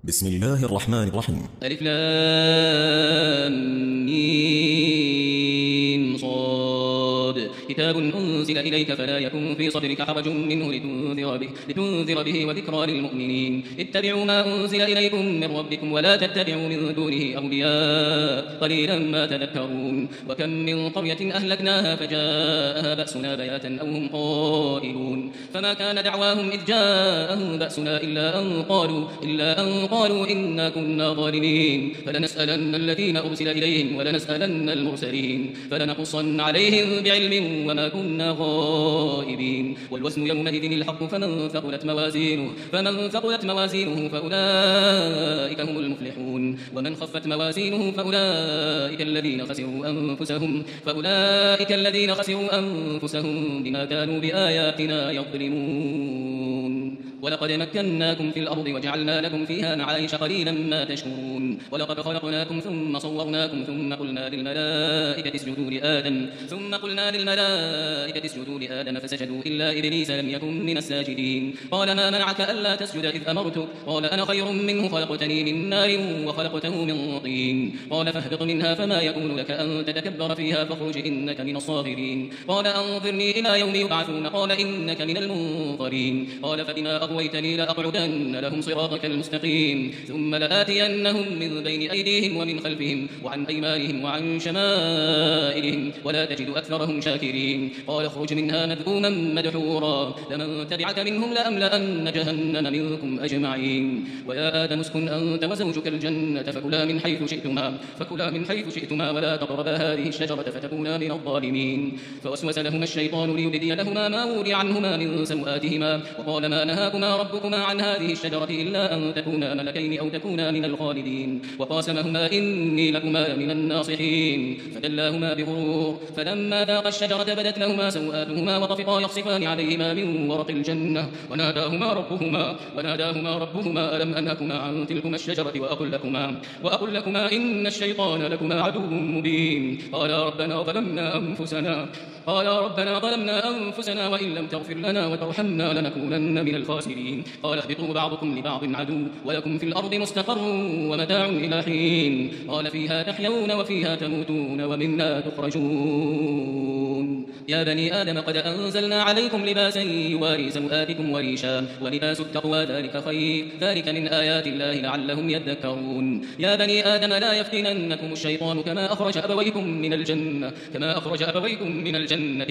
بسم الله الرحمن الرحيم. ألف لام ميم صاد. كتاب أنزل إليك فلا يكن في صدرك حرج منه لتنذر به وذكرى للمؤمنين. اتبعوا ما أنزل إليكم من ربكم ولا تتبعوا من دونه أولياء قليلا ما تذكرون. وكم من قرية أهلكناها فجاءها بأسنا بياتا أو هم قائلون. فما كان دعواهم إذ جاءهم بأسنا إلا أن قالوا إنا كنا ظالمين. فلنسألن الذين أرسل إليهم ولنسألن المرسلين فلنقصن عليهم بعلم وما كنا غائبين. والوزن يومئذ الحق فمن ثقلت موازينه فأولئك هم المفلحون. ومن خفت موازينه فأولئك الذين خسروا أنفسهم بما كانوا بآياتنا يظلمون. ولقد مكناكم في الأرض وجعلنا لكم فيها معايش قليلا ما تشكرون. ولقد خلقناكم ثم صورناكم ثم قلنا للملائكة اسجدوا لآدم فسجدوا إلا إبليس لم يكن من الساجدين. قال ما منعك ألا تسجد إذ أمرتك؟ قال أنا خير منه خلقتني من نار وخلقته من طين. قال فاهبط منها فما يكون لك أن تتكبر فيها فاخرج إنك من الصاغرين. قال أنظرني إلى يوم يبعثون قال إنك من المنظرين. قال فبما أغويتني لأقعدن لهم صراطك المستقيم ثم لآتينهم من بين أيديهم ومن خلفهم وعن أيمانهم وعن شمائلهم ولا تجد أكثرهم شاكرين. قال اخرج منها مذءوما مدحورا لمن تبعك منهم لأملأن جهنم منكم أجمعين. ويا آدم اسكن أنت وزوجك الجنة فكلا من حيث شئتما ولا تقربا هذه الشجرة فتكونا من الظالمين. فوسوس لهما الشيطان ليبدي لهما ما وري عنهما من سوآتهما وقال ما نهاكما ربكما عن هذه الشجرة إلا أن تكونا ملكين أو تكونا من الخالدين. وقاسمهما إني لكما من الناصحين فدلاهما بغرور. فلما ذاقا الشجرة بدت لهما سوآتهما وطفقا يخصفان عليهما من ورق الجنة وناداهما ربهما ألم أنهكما عن تلكما الشجرة وأقل لكما إن الشيطان لكما عدو مبين. قالا ربنا ظلمنا أنفسنا وإن لم تغفر لنا وترحمنا لنكونن من الخاسرين. قال اهبطوا بعضكم لبعض عدو ولكم في الأرض مستقر ومتاع إلى حين. قال فيها تحيون وفيها تموتون ومنها تخرجون. يا بني آدم قد أنزلنا عليكم لباسا يواري سوآتكم وريشا ولباس التقوى ذلك خير ذلك من آيات الله لعلهم يذكرون. يا بني آدم لا يفتننكم الشيطان كما أخرج أبويكم من الجنة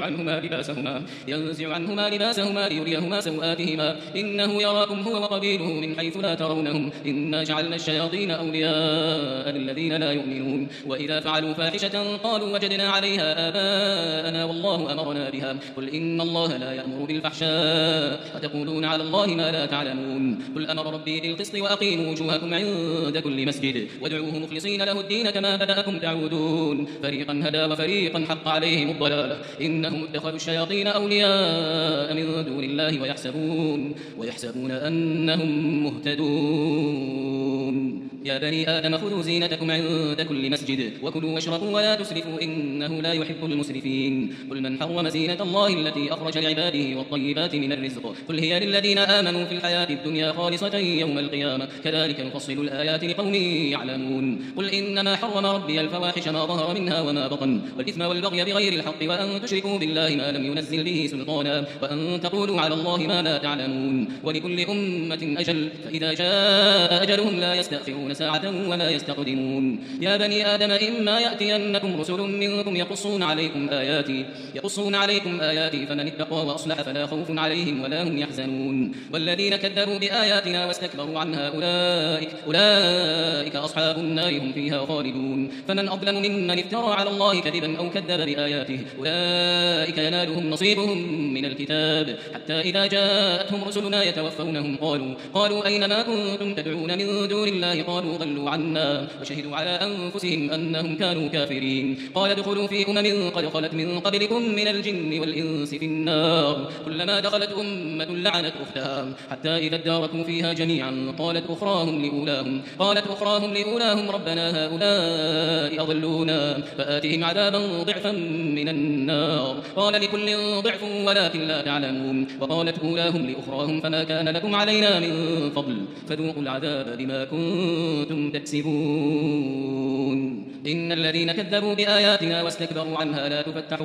ينزع عنهما لباسهما ليريهما سوآتهما إنه يراكم هو وقبيله من حيث لا ترونهم إنا جعلنا الشياطين أولياء للذين لا يؤمنون. وإذا فعلوا فاحشة قالوا وجدنا عليها آباءنا والله أمرنا بها قل إن الله لا يأمر بالفحشاء أتقولون على الله ما لا تعلمون. قل أمر ربي بالقسط وأقيموا وجوهكم عند كل مسجد وادعوه مخلصين له الدين كما بدأكم تعودون. فريقا هدى وفريقا حق عليهم الضلالة إنهم اتخذوا الشياطين أولياء من دون الله ويحسبون أنهم مهتدون. يا بني آدم خذوا زينتكم عند كل مسجد وكلوا واشربوا ولا تسرفوا إنه لا يحب المسرفين. قل من حرم زينة الله التي أخرج لعباده والطيبات من الرزق قل هي للذين آمنوا في الحياة الدنيا خالصة يوم القيامة كذلك نفصل الآيات لقوم يعلمون. قل إنما حرم ربي الفواحش ما ظهر منها وما بطن والإثم والبغي بغير الحق وأن تشركوا بالله ما لم ينزل به سلطانا وأن تقولوا على الله ما لا تعلمون. ولكل أمة أجل فإذا جاء أجلهم لا يستأخرون ساعة ولا يستقدمون. يا بني آدم إما يأتينكم رسل منكم يقصون عليكم آياتي فمن اتقى وأصلح فلا خوف عليهم ولا هم يحزنون. والذين كذبوا بآياتنا واستكبروا عنها أولئك أصحاب النار هم فيها خالدون. فمن أظلم ممن افترى على الله كذبا أو كذب بآياته أولئك ينالهم نصيبهم من الكتاب حتى إذا جاءتهم رسلنا يتوفونهم قالوا أين ما كنتم تدعون من دون الله قالوا ضلوا عنا وشهدوا على أنفسهم أنهم كانوا كافرين. قال ادخلوا في أمم قد خلت من قبلكم من الجن والإنس في النار كلما دخلت أمة لعنت أختها حتى إذا اداركوا فيها جميعا قالت أخراهم لأولاهم ربنا هؤلاء أضلونا فآتهم عذابا ضعفا من النار قال لكل ضعف ولكن لا تعلمون. وقالت أولاهم لأخراهم فما كان لكم علينا من فضل فذوقوا العذاب بما كنتم تكسبون. إن الذين كذبوا بآياتنا واستكبروا عنها لا تفتح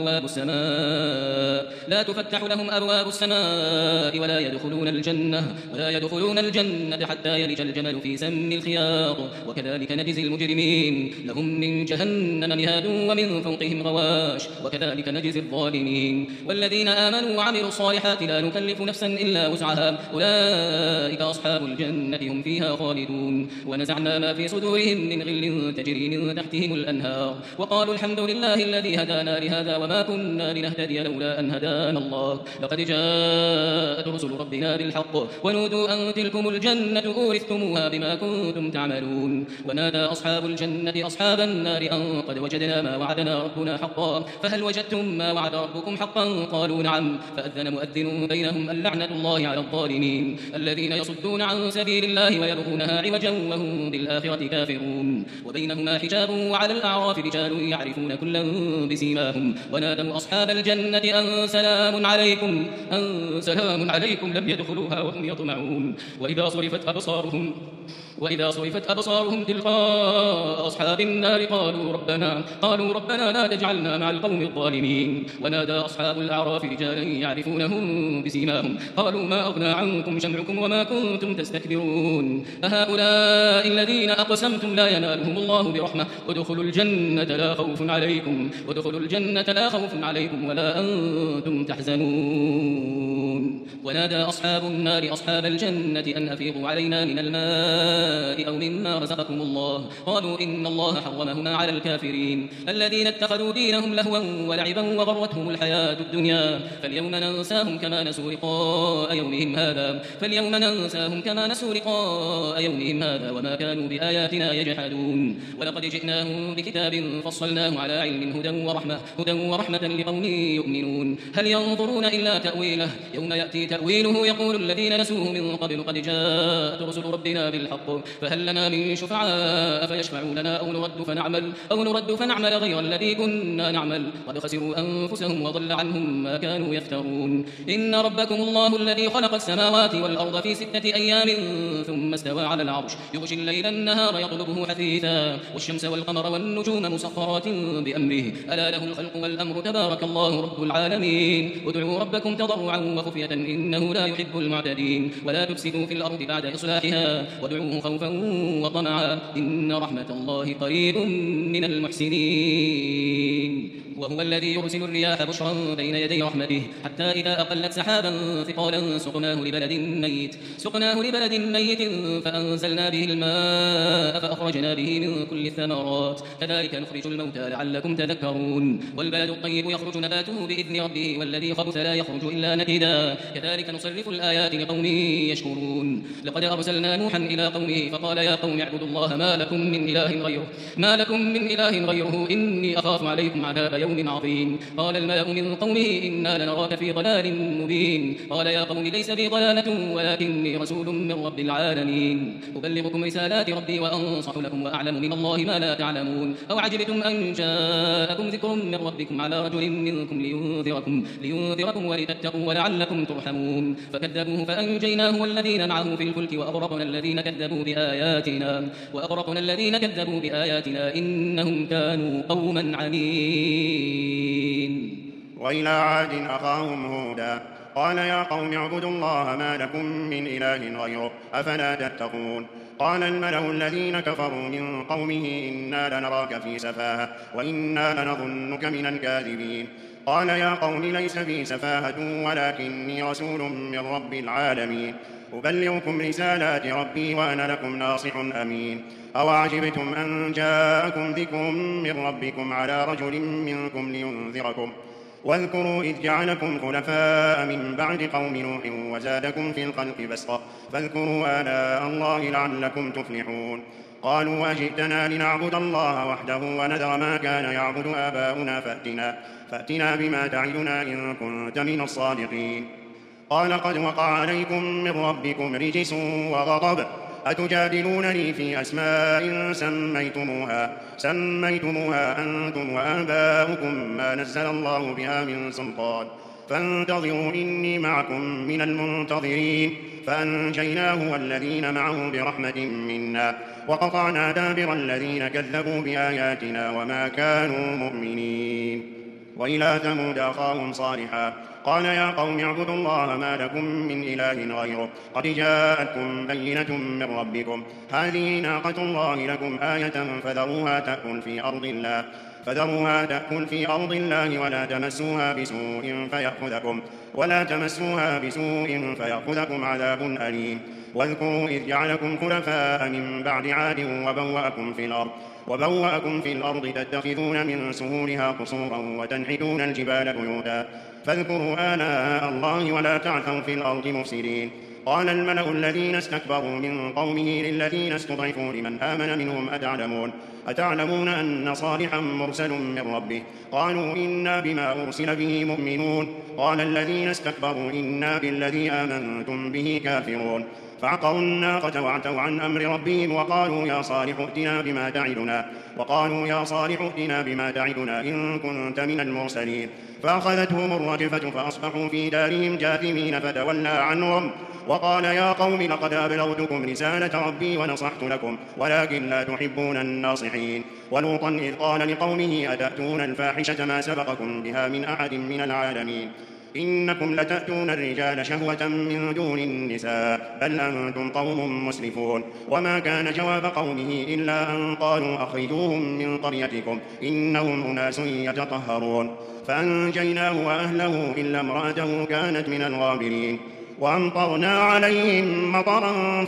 لهم أبواب السماء ولا يدخلون الجنة حتى يلج الجمل في سم الخياط وكذلك نجزي المجرمين. لهم من جهنم مهاد ومن فوقهم غواش وكذلك نجزي الظالمين. والذين آمنوا وعملوا الصالحات لا نكلف نفسا إلا وسعها أولئك أصحاب الجنة هم فيها خالدون. ونزعنا ما في صدورهم من غل تجري من تحتهم الأنهار وقالوا الحمد لله الذي هدانا لهذا وما كنا لنهتدي لولا أن هدانا الله لقد جاءت رسل ربنا بالحق ونودوا أن تلكم الجنة أورثتموها بما كنتم تعملون. ونادى أصحاب الجنة أصحاب النار أن قد وجدنا ما وعدنا ربنا حقا فهل وجدتم ما وعد ربكم حقا قالوا نعم فأذن مؤذن بينهم اللعنة الله على الظالمين الذين يصدون عن سبيل الله ويبغونها عوجا وهم بالآخرة كافرون. وبينهما حجاب وعلى الأعراف رجال يعرفون كلا بسيماهم ونادوا أصحاب الجنة أن سلام عليكم لم يدخلوها وهم يطمعون. وإذا صرفت أبصارهم تلقاء أصحاب النار قالوا ربنا لا تجعلنا مع القوم الظالمين. ونادى أصحاب الأعراف رجالا يعرفونهم بسيماهم قالوا ما أغنى عنكم جمعكم وما كنتم تستكبرون أهؤلاء الذين أقسمتم لا ينالهم الله برحمة ادخلوا الجنة لا خوف عليكم ولا أنتم تحزنون. ونادى أصحاب النار أصحاب الجنة أن أفيضوا علينا من الماء أو مما رزقكم الله قالوا إن الله حرمهما على الكافرين الذين اتخذوا دينهم لهوا ولعبا وغرتهم الحياة الدنيا فاليوم ننساهم كما نسوا لقاء يومهم هذا وما كانوا بآياتنا يجحدون. ولقد جئناهم بكتاب فصلناه على علم هدى ورحمة لقوم يؤمنون. هل ينظرون إلا تأويله يوم يأتي تأويله يقول الذين نسوه من قبل قد جاءت رسل ربنا بالحق فهل لنا من شفعاء فيشفعوا لنا أو نرد فنعمل غير الذي كنا نعمل قد خسروا أنفسهم وضل عنهم ما كانوا يفترون. إن ربكم الله الذي خلق السماوات والأرض في 6 أيام ثم استوى على العرش يغشي الليل النهار يطلبه حثيثا والشمس والقمر والنجوم مسخرات بأمره ألا له الخلق والأمر تبارك الله رب العالمين. ادعوا ربكم تضرعا وخفية إنه لا يحب المعتدين ولا تفسدوا في الأرض بعد إصلاحها وادعوه خوفا وطمعا إن رحمة الله قريب من المحسنين. وهو الذي يرسل الرياح بشرا بين يدي رحمته حتى إذا أقلت سحابا ثقالا سقناه لبلد ميت فأنزلنا به الماء فأخرجنا به من كل الثمرات كذلك نخرج الموتى لعلكم تذكرون. والبلد الطيب يخرج نباته بإذن ربه والذي خبث لا يخرج إلا نكدا كذلك نصرف الآيات لقوم يشكرون. لقد أرسلنا نوحا إلى قومه فقال يا قوم اعبدوا الله ما لكم من إله غيره إني أخاف عليكم عذاب يوم عظيم. قال الملأ من قومه إنا لنراك في ضلال مبين قال يا قوم ليس بي ضلالة ولكني رسول من رب العالمين أبلغكم رسالات ربي وأنصح لكم وأعلم من الله ما لا تعلمون. أو عجبتم أن جاءكم ذكر من ربكم على رجل منكم لينذركم ولتتقوا ولعلكم ترحمون فكذبوه فأنجيناه والذين معه في الفلك وأغرقنا الذين كذبوا بآياتنا إنهم كانوا قوما عمين. وإلى عاد أخاهم هودا قال يا قوم اعبدوا الله ما لكم من إله غيره أفلا تتقون. قال الملأ الذين كفروا من قومه إنا لنراك في سفاهة وإنا لنظنك من الكاذبين. قال يا قوم ليس بي سفاهة ولكني رسول من رب العالمين أبلغكم رسالات ربي وأنا لكم ناصح أمين. أو عجبتم أن جاءكم ذكر من ربكم على رجل منكم واذكروا إذ جعلكم خلفاء من بعد قوم نوح وزادكم في الخلق بسطة فاذكروا آلاء الله لعلكم تفلحون قالوا أجئتنا لنعبد الله وحده ونذر ما كان يعبد آباؤنا فأتنا بما تعدنا إن كنت من الصادقين قال قد وقع عليكم من ربكم رجس وغضب أتجادلونني في أسماء سميتموها أنتم وآباؤكم ما نزل الله بها من سلطان فانتظروا إني معكم من المنتظرين فأنجيناه والذين معه برحمة منا وقطعنا دابر الذين كذبوا بآياتنا وما كانوا مؤمنين وإلى ثمود أخاهم صالحا قال يا قوم اعبدوا الله ما لكم من إله غيره قد جاءتكم بينة من ربكم هذه ناقة الله لكم آية فذروها تأكل في أرض الله ولا تمسوها بسوء فيأخذكم عذاب أليم واذكروا إذ جعلكم خلفاء من بعد عاد وبوأكم في الأرض تتخذون من سهولها قصورا وتنحتون الجبال بيوتا فاذكروا آلاء الله ولا تعثوا في الأرض مفسدين قال الملأ الذين استكبروا من قومه للذين استضعفوا لمن آمن منهم أتعلمون أن صالحا مرسل من ربه قالوا إنا بما أرسل به مؤمنون قال الذين استكبروا إنا بالذي آمنتم به كافرون فعقروا الناقة وعتوا عن أمر ربهم وقالوا يا صالح ائتنا بما تعدنا إن كنت من المرسلين فأخذتهم الرجفة فأصبحوا في دارهم جاثمين فتولى عنهم وقال يا قوم لقد أبلغتكم رسالة ربي ونصحت لكم ولكن لا تحبون الناصحين ولوطا إذ قال لقومه أتأتون الفاحشة ما سبقكم بها من أحد من العالمين إنكم لتأتون الرجال شهوة من دون النساء بل أنتم قوم مسرفون وما كان جواب قومه إلا أن قالوا أخرجوهم من قريتكم إنهم أناس يتطهرون فأنجيناه وأهله إلا امرأته كانت من الغابرين وأمطرنا عليهم مطرا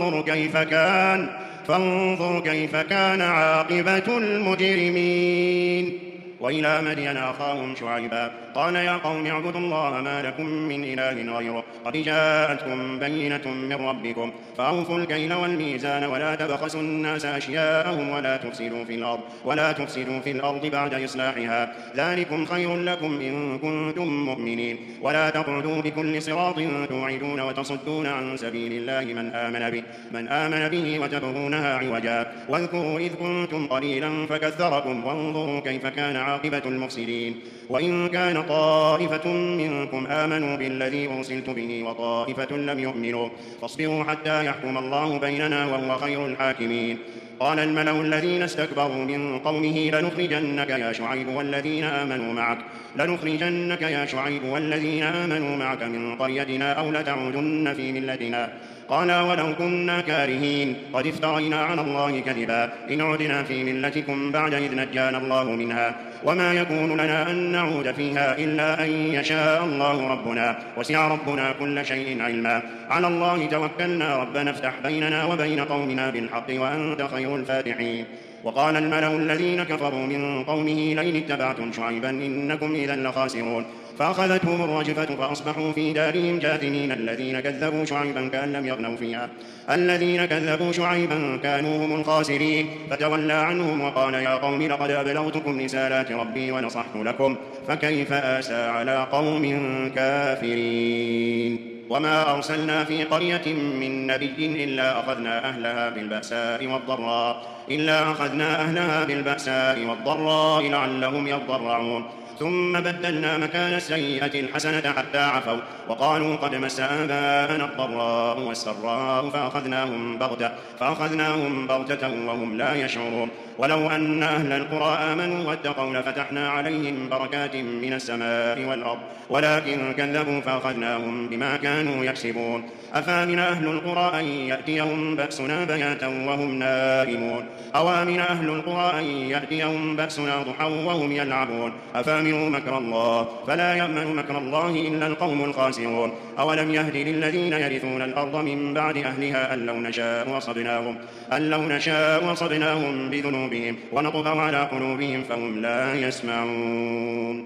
فانظر كيف كان عاقبة المجرمين وإلى مدين أخاهم شعيبا قال يا قوم اعبدوا الله ما لكم من إله غيره قد جاءتكم بينة من ربكم فأوفوا الكيل والميزان ولا تبخسوا الناس أشياءهم ولا تفسدوا في الأرض بعد إصلاحها ذلكم خير لكم إن كنتم مؤمنين ولا تقعدوا بكل صراط توعدون وتصدون عن سبيل الله من آمن به وتبغونها عوجا واذكروا إذ كنتم قليلا فكثركم وانظروا كيف كان عاقبة المفسدين وإن كان طائفة منكم آمنوا بالذي أرسلت به وطائفة لم يؤمنوا فاصبروا حتى يحكم الله بيننا وهو خير الحاكمين قال الملأ الذين استكبروا من قومه لنخرجنك يا شعيب والذين آمنوا معك من قريتنا أو لتعودن في ملتنا قال ولو كنا كارهين قد افترينا على الله كذبا إن عدنا في ملتكم بعد إذ نجانا الله منها وما يكون لنا أن نعود فيها إلا أن يشاء الله ربنا وسع ربنا كل شيء علما على الله توكلنا ربنا افتح بيننا وبين قومنا بالحق وأنت خير الفاتحين وقال الملأ الذين كفروا من قومه لئن اتبعتم شعيبا إنكم إذا لخاسرون فأخذتهم الرجفة فأصبحوا في دارهم جاثمين الذين كذبوا شعيبا كأن لم يغنوا فيها الذين كذبوا شعيبا كانوا هم الخاسرين فتولى عنهم وقال يا قوم لقد أبلغتكم رسالات ربي ونصحت لكم فكيف آسى على قوم كافرين وما أرسلنا في قرية من نبي إلا أخذنا أهلها بالبأساء والضراء لعلهم يضرعون ثم بدلنا مكان السيئة الحسنة حتى عفوا وقالوا قد مس آباءنا الضراء والسراء فأخذناهم بغتة وهم لا يشعرون ولو أن أهل القرى آمنوا واتقوا لفتحنا عليهم بركات من السماء والأرض ولكن كذبوا فأخذناهم بما كانوا يكسبون أفامن أهل القرى أن يأتيهم بأسنا بياتا وهم نائمون أوامن أهل القرى أن يأتيهم بأسنا ضحى وهم يلعبون أفامنوا مكر الله فلا يأمن مكر الله إلا القوم الخاسرون أولم يهد للذين يرثون الأرض من بعد أهلها أن لو نشاء وصبناهم بذنوبهم ونطبع على قلوبهم فهم لا يسمعون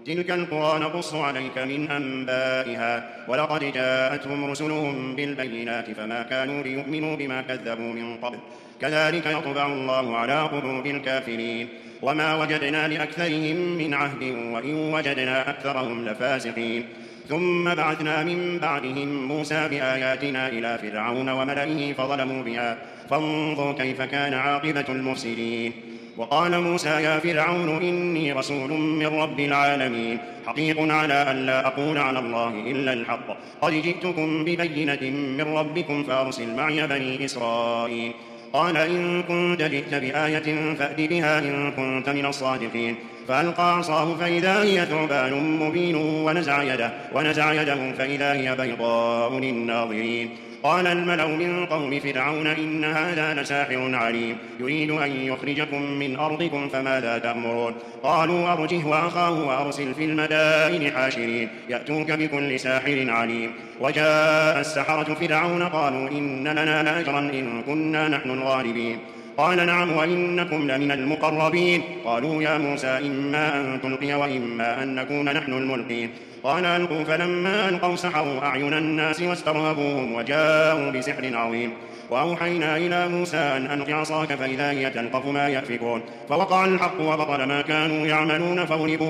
تلك القرى نقص عليك من أنبائها ولقد جاءتهم رسلهم بالبينات فما كانوا ليؤمنوا بما كذبوا من قبل كذلك يطبع الله على قلوب الكافرين وما وجدنا لأكثرهم من عهد وإن وجدنا أكثرهم لفاسقين ثم بعثنا من بعدهم موسى بآياتنا إلى فرعون وملئه فظلموا بها فانظر كيف كان عاقبة المفسدين وقال موسى يا فرعون إني رسول من رب العالمين حقيق على أن لا أقول على الله إلا الحق قد جئتكم ببينة من ربكم فأرسل معي بني إسرائيل قال إن كنت جئت بآية فأت بها إن كنت من الصادقين فألقى عصاه فإذا هي ثعبان مبين ونزع يده فإذا هي بيضاء للناظرين قال الملأ من قوم فرعون إن هذا لساحر عليم يريد أن يخرجكم من أرضكم فماذا تأمرون قالوا أرجه وأخاه وأرسل في المدائن حاشرين يأتوك بكل ساحر عليم وجاء السحرة فرعون قالوا إن لنا لأجرا إن كنا نحن الغالبين قال نعم وإنكم لمن المقربين قالوا يا موسى إما أن تلقي وإما أن نكون نحن الملقين قال ألقوا فلما ألقوا سحروا أعين الناس واسترهبوهم وجاءوا بسحر عظيم وأوحينا إلى موسى أن ألق عصاك فإذا هي تلقف ما يأفكون فوقع الحق وبطل ما كانوا يعملون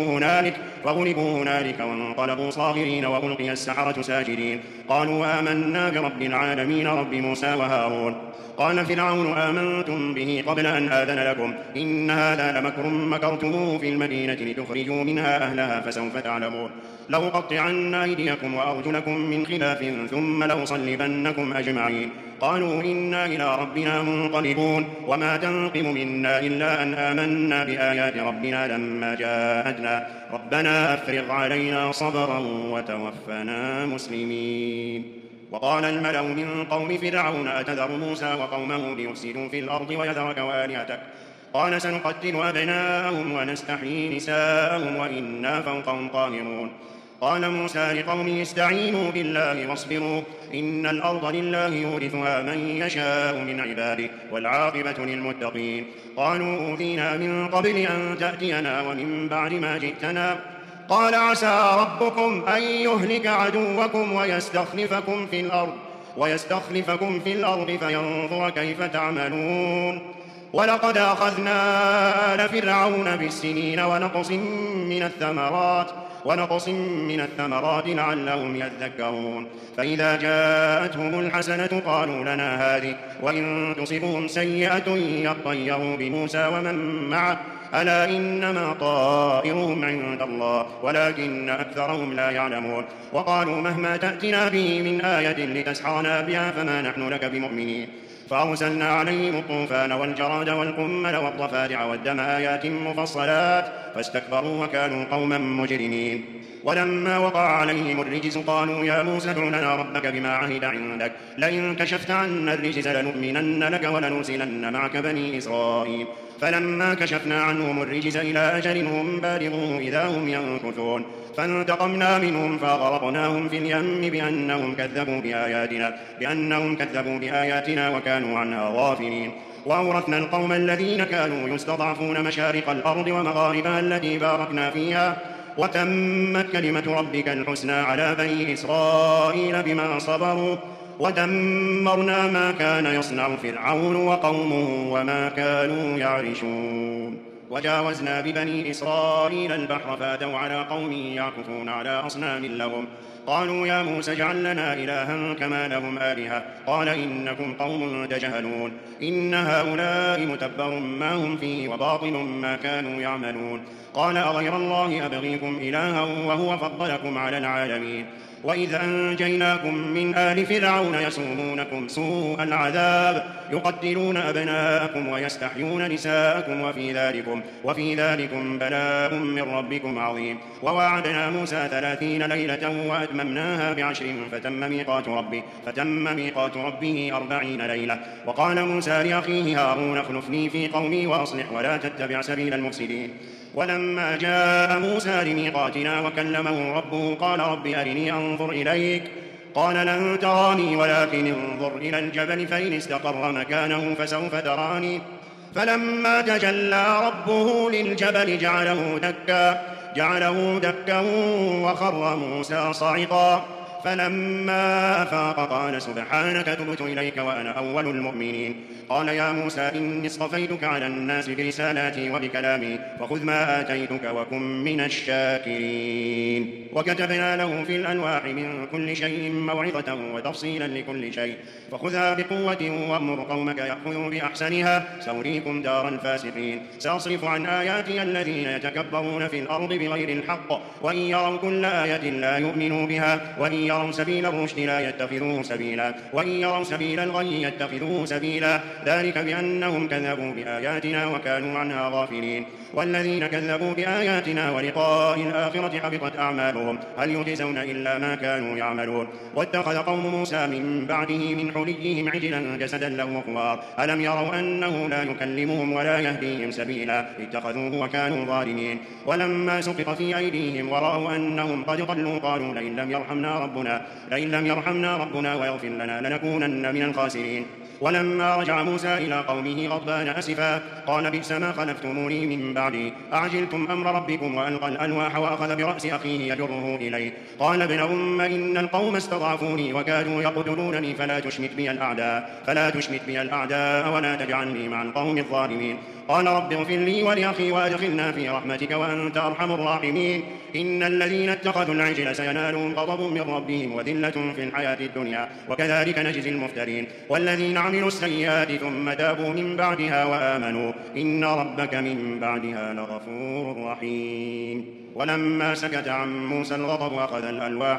فغلبوا هنالك وانقلبوا صاغرين وألقي السحرة ساجدين قالوا آمنا برب العالمين رب موسى وهارون قال فرعون آمنتم به قبل أن آذن لكم إن هذا لمكر مكرتموه في المدينة لتخرجوا منها أهلها فسوف تعلمون لأقطعن أيديكم وأرجلكم من خلاف ثم لأصلبنكم أجمعين قالوا إنا إلى ربنا منقلبون وما تنقم منا إلا أن آمنا بآيات ربنا لما جاءتنا ربنا أفرغ علينا صبرا وتوفنا مسلمين وقال الملأ من قوم فرعون أتذر موسى وقومه ليفسدوا في الأرض ويذرك وآلهتك قال سنقتل أبناءهم ونستحيي نساءهم وإنا فوقهم قاهرون قال موسى لقومه استعينوا بالله واصبروا إن الأرض لله يورثها من يشاء من عباده والعاقبة للمتقين قالوا أوذينا من قبل أن تأتينا ومن بعد ما جئتنا قال عسى ربكم أن يهلك عدوكم ويستخلفكم في الأرض فينظر كيف تعملون ولقد أخذنا آل فرعون بالسنين ونقص من الثمرات لعلهم يذكرون فإذا جاءتهم الحسنة قالوا لنا هذه وإن تصبهم سيئة يطيروا بموسى ومن معه ألا إنما طائرهم عند الله ولكن أكثرهم لا يعلمون وقالوا مهما تأتنا به من آية لتسحرنا بها فما نحن لك بمؤمنين فأرسلنا عليهم الطوفان والجراد والقمل والضفادع والدم آيات مفصلات فاستكبروا وكانوا قوما مجرمين ولما وقع عليهم الرجز قالوا يا موسى ادع لنا ربك بما عهد عندك لئن كشفت عنا الرجز لنؤمنن لك ولنرسلن معك بني إسرائيل فلما كشفنا عنهم الرجز إلى أجل هم بالغوه إذا هم ينكثون فانتقمنا منهم فأغرقناهم في اليم بأنهم كذبوا بآياتنا وكانوا عنها غافلين وأورثنا القوم الذين كانوا يستضعفون مشارق الأرض ومغاربها التي باركنا فيها وتمت كلمة ربك الحسنى على بني إسرائيل بما صبروا ودمرنا ما كان يصنع فرعون وقومه وما كانوا يعرشون وجاوزنا ببني إسرائيل البحر فاتوا على قوم يعكفون على أصنام لهم قالوا يا موسى اجعل لنا إلها كما لهم آلهة قال إنكم قوم تجهلون إن هؤلاء متبر ما هم فيه وباطل ما كانوا يعملون قال أغير الله أبغيكم إلها وهو فضلكم على العالمين وإذ أنجيناكم من آل فرعون يسومونكم سوء العذاب يقتلون أبناءكم ويستحيون نساءكم وفي ذلكم بلاء من ربكم عظيم وواعدنا موسى 30 ليلة وأتممناها ب10 فتم ميقات ربه 40 ليلة وقال موسى لأخيه هارون اخلفني في قومي وأصلح ولا تتبع سبيل المفسدين ولما جاء موسى لميقاتنا وكلمه ربه قال رب أرني أنظر إليك قال لن تراني ولكن انظر إلى الجبل فإن استقر مكانه فسوف تراني فلما تجلى ربه للجبل جعله دكا وخر موسى صعقا فلما أفاق قال سبحانك تبت إليك وأنا أول المؤمنين قال يا موسى إني اصطفيتك على الناس برسالاتي وبكلامي فخذ ما آتيتك وكن من الشاكرين وكتبنا له في الألواح من كل شيء موعظة وتفصيلا لكل شيء فخذها بقوة وأمر قومك يأخذوا بأحسنها سأريكم دار الفاسقين سأصرف عن آياتي الذين يتكبرون في الأرض بغير الحق وإن يروا كل آية لا يؤمنوا بها وإن يروا سبيل الرشد لا يتخذوه سبيلا وإن يروا سبيل الغي يتخذوه سبيلا ذلك بأنهم كذبوا بآياتنا وكانوا عنها غافلين والذين كذبوا بآياتنا ولقاء الآخرة حبطت أعمالهم هل يجزون إلا ما كانوا يعملون واتخذ قوم موسى من بعده من حليهم عجلا جسدا له خوار ألم يروا أنه لا يكلمهم ولا يهديهم سبيلا اتخذوه وكانوا ظالمين ولما سقط في أيديهم ورأوا أنهم قد ضلوا قالوا لئن لم يرحمنا ربنا ويغفر لنا لنكونن من الخاسرين ولما رجع موسى إلى قومه غضبان أسفا قال بئس ما خلفتموني من بعدي أعجلتم أمر ربكم وألقى الألواح وأخذ برأس أخيه يجره إليه قال ابن أم إن القوم استضعفوني وكادوا يقتلونني فلا تشمت بي الأعداء ولا تجعلني مع القوم الظالمين قال رب اغفر لي ولأخي وأدخلنا في رحمتك وأنت أرحم الراحمين إن الذين اتخذوا العجل سينالهم غضب من ربهم وذلة في الحياة الدنيا وكذلك نجزي المفترين والذين عملوا السيئات ثم تابوا من بعدها وآمنوا إن ربك من بعدها لغفور رحيم ولما سكت عن موسى الغضب أخذ الألواح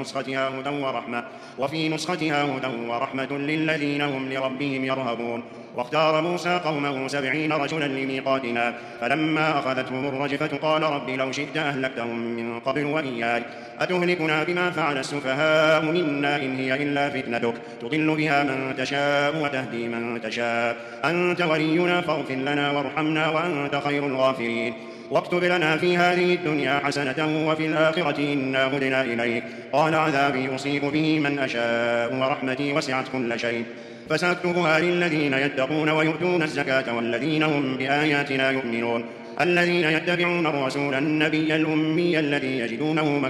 وفي نسختها هدى ورحمة للذين هم لربهم يرهبون واختار موسى قومه 70 رجلا لميقاتنا فلما أخذتهم الرجفة قال رب لو شئت أهلكتهم من قبل وإياي أتهلكنا بما فعل السفهاء منا إن هي إلا فتنتك تضل بها من تشاء وتهدي من تشاء أنت ولينا فاغفر لنا وارحمنا وأنت خير الغافرين واكتب لنا في هذه الدنيا حسنة وفي الآخرة إنا هدنا إليك قال عذابي أصيب به من أشاء ورحمتي وسعت كل شيء فسأكتبها للذين يتقون ويؤتون الزكاة والذين هم بآياتنا يؤمنون الذين يتبعون الرسول النبي الأمي الذي يجدونه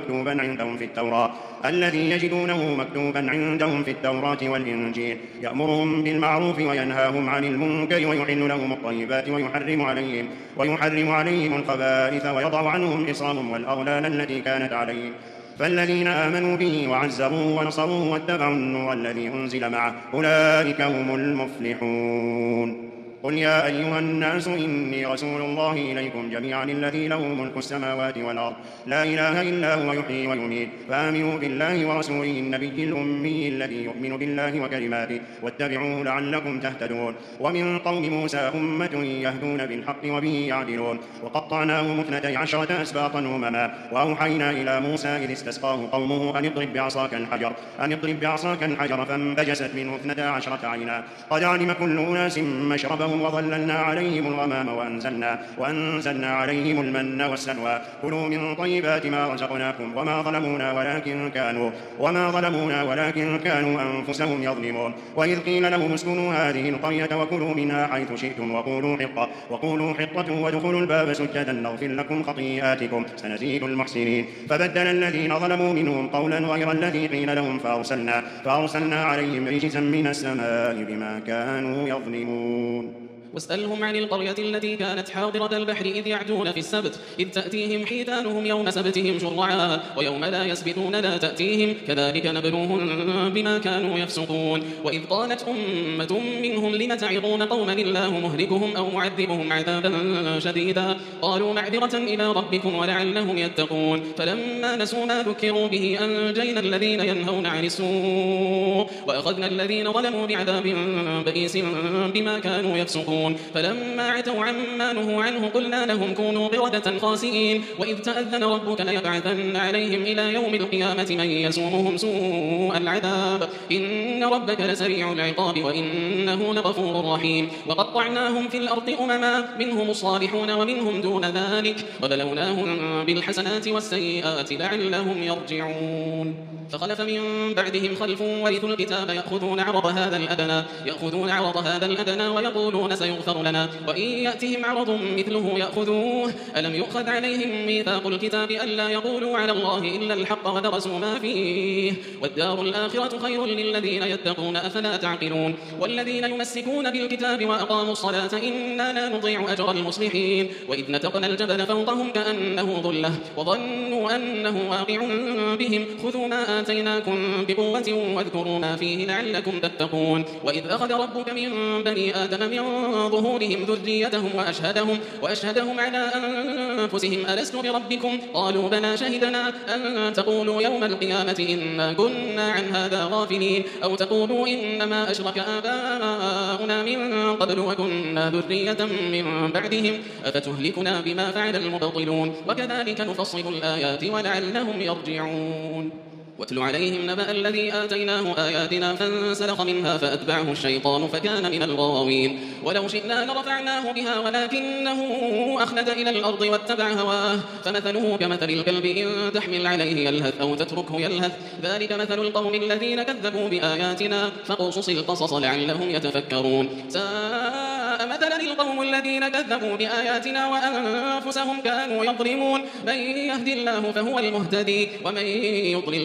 مكتوبا عندهم في التوراة والإنجيل يأمرهم بالمعروف وينهاهم عن المنكر ويحل لهم الطيبات ويحرم عليهم الخبائث ويضع عنهم إصرهم والأغلال التي كانت عليهم فالذين آمنوا به وعزروه ونصروه واتبعوا النور الذي أنزل معه أولئك هم المفلحون قل يا أيها الناس إني رسول الله إليكم جميعا الذي له ملك السماوات والأرض لا إله إلا هو يحيي ويميت فآمنوا بالله ورسوله النبي الأمي الذي يؤمن بالله وكلماته واتبعوه لعلكم تهتدون ومن قوم موسى أمة يهدون بالحق وبه يعدلون وقطعناهم 12 أسباطا أمما وأوحينا إلى موسى إذ استسقاه قومه أن اضرب بعصاك الحجر فانبجست منه 12 عينا قد علم كل أناس مشربهم وظللنا عليهم الغمام وأنزلنا عليهم المن والسلوى كلوا من طيبات ما رزقناكم وما ظلمونا ولكن كانوا أنفسهم يظلمون وإذ قيل لهم اسكنوا هذه القرية وكلوا منها حيث شئتم وقولوا حطة وادخلوا الباب سجدا نغفر لكم خطيئاتكم سنزيد المحسنين فبدل الذين ظلموا منهم قولا غير الذي قيل لهم فأرسلنا عليهم رجزا من السماء بما كانوا يظلمون واسألهم عن القرية التي كانت حاضرة البحر إذ يعدون في السبت إذ تأتيهم حيتانهم يوم سبتهم شرعا ويوم لا يسبتون لا تأتيهم كذلك نبلوهم بما كانوا يفسقون وإذ قالت أمة منهم لم تعظون قوما الله مهلكهم أو معذبهم عذابا شديدا قالوا معذرة إلى ربكم ولعلهم يتقون فلما نسوا ما ذكروا به أنجينا الذين ينهون عن السوء وأخذنا الذين ظلموا بعذاب بئيس بما كانوا يفسقون فلما عتوا عما نهوا عنه قلنا لهم كونوا قردة خاسئين وإذ تأذن ربك ليبعثن عليهم إلى يوم القيامة من يسومهم سوء العذاب إن ربك لسريع العقاب وإنه لغفور رحيم وقطعناهم في الأرض أمما منهم الصالحون ومنهم دون ذلك وبلوناهم بالحسنات والسيئات لعلهم يرجعون فخلف من بعدهم خلف ورثوا الكتاب يأخذون عرض هذا الأدنى ويقولون فيغفر لنا وإن يأتهم عرض مثله يأخذوه ألم يؤخذ عليهم ميثاق الكتاب ألا يقولوا على الله إلا الحق ودرسوا ما فيه والدار الآخرة خير للذين يتقون أفلا تعقلون والذين يمسكون بالكتاب وأقاموا الصلاة إنا لا نضيع أجر المصلحين وإذ نتقنا الجبل فوقهم كأنه ظلة وظنوا أنه واقع بهم خذوا ما آتيناكم بقوة واذكروا ما فيه لعلكم تتقون وإذ أخذ ربك من بني آدم من ظهورهم ذريتهم وأشهدهم على أنفسهم ألست بربكم قالوا بلى شهدنا أن تقولوا يوم القيامة إنا كنا عن هذا غافلين أو تقولوا إنما أشرك آباؤنا من قبل وكنا ذرية من بعدهم أفتهلكنا بما فعل المبطلون وكذلك نفصل الآيات ولعلهم يرجعون واتل عليهم نبأ الذي آتيناه آياتنا فانسلخ منها فأتبعه الشيطان فكان من الغاوين ولو شئنا لرفعناه بها ولكنه أخلد إلى الأرض واتبع هواه فمثله كمثل الكلب إن تحمل عليه يلهث أو تتركه يلهث ذلك مثل القوم الذين كذبوا بآياتنا فاقصص القصص لعلهم يتفكرون ساء مثلا القوم الذين كذبوا بآياتنا وأنفسهم كانوا يظلمون من يهدي الله فهو المهتدي ومن يضلل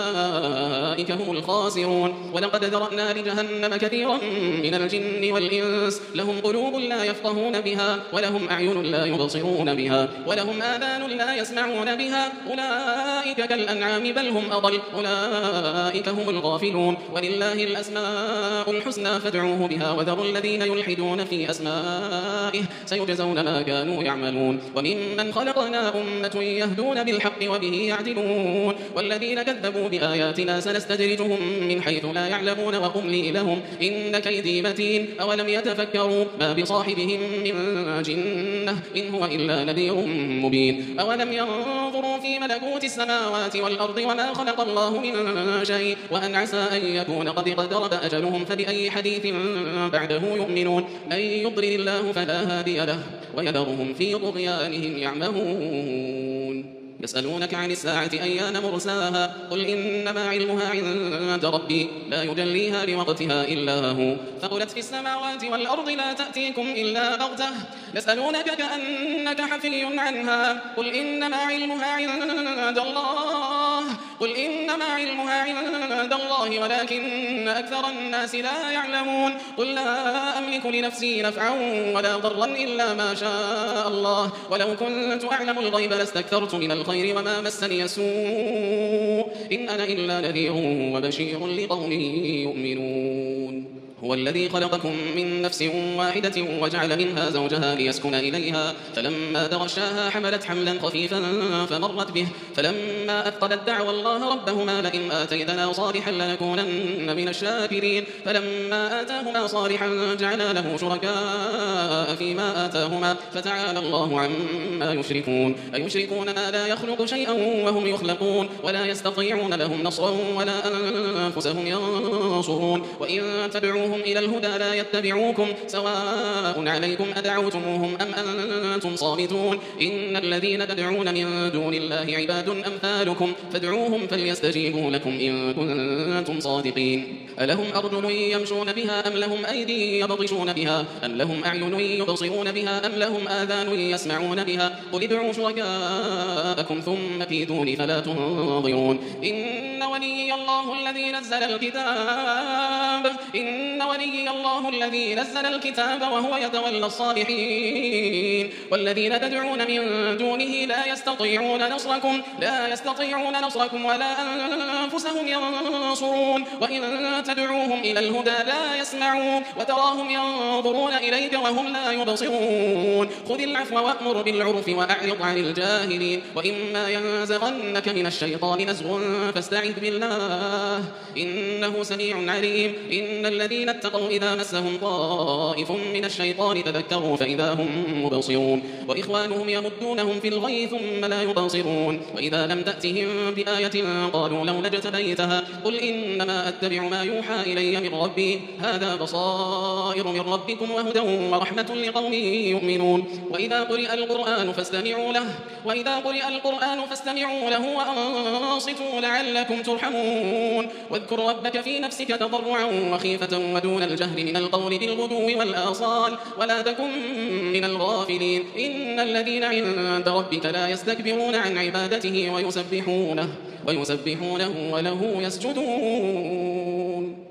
فأولئك هم الخاسرون ولقد ذرأنا لجهنم كثيرا من الجن والإنس لهم قلوب لا يفقهون بها ولهم أعين لا يبصرون بها ولهم آذان لا يسمعون بها أولئك كالأنعام بل هم أضل أولئك هم الغافلون ولله الأسماء الحسنى فادعوه بها وذروا الذين يلحدون في أسمائه سيجزون ما كانوا يعملون وممن خلقنا أمة يهدون بالحق وبه يعدلون والذين كذبوا بآياتنا سنستدرجهم من حيث لا يعلمون وأملي لهم إن كيدي متين أولم يتفكروا ما بصاحبهم من جنة إن هو إلا نذير مبين أولم ينظروا في ملكوت السماوات والأرض وما خلق الله من شيء وأن عسى أن يكون قد اقترب أجلهم فبأي حديث بعده يؤمنون من يضلل الله فلا هادي له ويذرهم في طغيانهم يعمهون يسألونك عن الساعة أيان مرساها قل إنما علمها عند ربي لا يجليها لوقتها إلا هو فقلت في السماوات والأرض لا تأتيكم إلا بغتة يسألونك كأنك حفي عنها قل إنما علمها عند الله ولكن أكثر الناس لا يعلمون قل لا أملك لنفسي نفعا ولا ضرا إلا ما شاء الله ولو كنت أعلم الغيب لاستكثرت من الخير وما مسني سوء إن أنا إلا نذير وبشير لقوم يؤمنون هو الذي خلقكم من نفس واحدة وجعل منها زوجها ليسكن إليها فلما تغشاها حملت حملا خفيفا فمرت به فلما أثقلت دعوى الله ربهما لئن آتيتنا صالحا لنكونن من الشاكرين فلما آتاهما صالحا جعلا له شركاء فيما آتاهما فتعالى الله عما يشركون أيشركون ما لا يخلق شيئا وهم يخلقون ولا يستطيعون لهم نصرا ولا أنفسهم ينصرون وإن تدعوهم إلى الهدى لا يتبعوكم سواء عليكم أدعوتموهم أم أنتم صامتون إن الذين تدعون من دون الله عباد أمثالكم فادعوهم فليستجيبوا لكم إن كنتم صادقين ألهم أرجل يمشون بها أم لهم أيدي يبطشون بها أم لهم أعين يبصرون بها أم لهم آذان يسمعون بها قل ادعوا شركاءكم ثم كيدون فلا تنظرون إن ولي الله الذي نزل الكتاب وهو يتولى الصالحين والذين تدعون من دونه لا يستطيعون نصركم ولا أنفسهم ينصرون وإن تدعوهم إلى الهدى لا يسمعون وتراهم ينظرون إليك وهم لا يبصرون خذ العفو وأمر بالعرف وأعرض عن الجاهلين وإما ينزغنك من الشيطان نزغ فاستعذ بالله إنه سميع عليم إن الذين اتقوا إذا مسهم طائف من الشيطان تذكروا فإذا هم مبصرون وإخوانهم يمدونهم في الغي ثم لا يبصرون وإذا لم تأتهم بآية قالوا لولا اجتبيتها قل إنما أتبع ما يوحى إلي من ربي هذا بصائر من ربكم وهدى ورحمة لقوم يؤمنون وإذا قرئ القرآن فاستمعوا له وأنصتوا لعلكم ترحمون واذكر ربك في نفسك تضرعا وخيفة ودون الجهر من القول بالغدو والآصال ولا تكن من الغافلين إن الذين عند ربك لا يستكبرون عن عبادته ويسبحونه وله يسجدون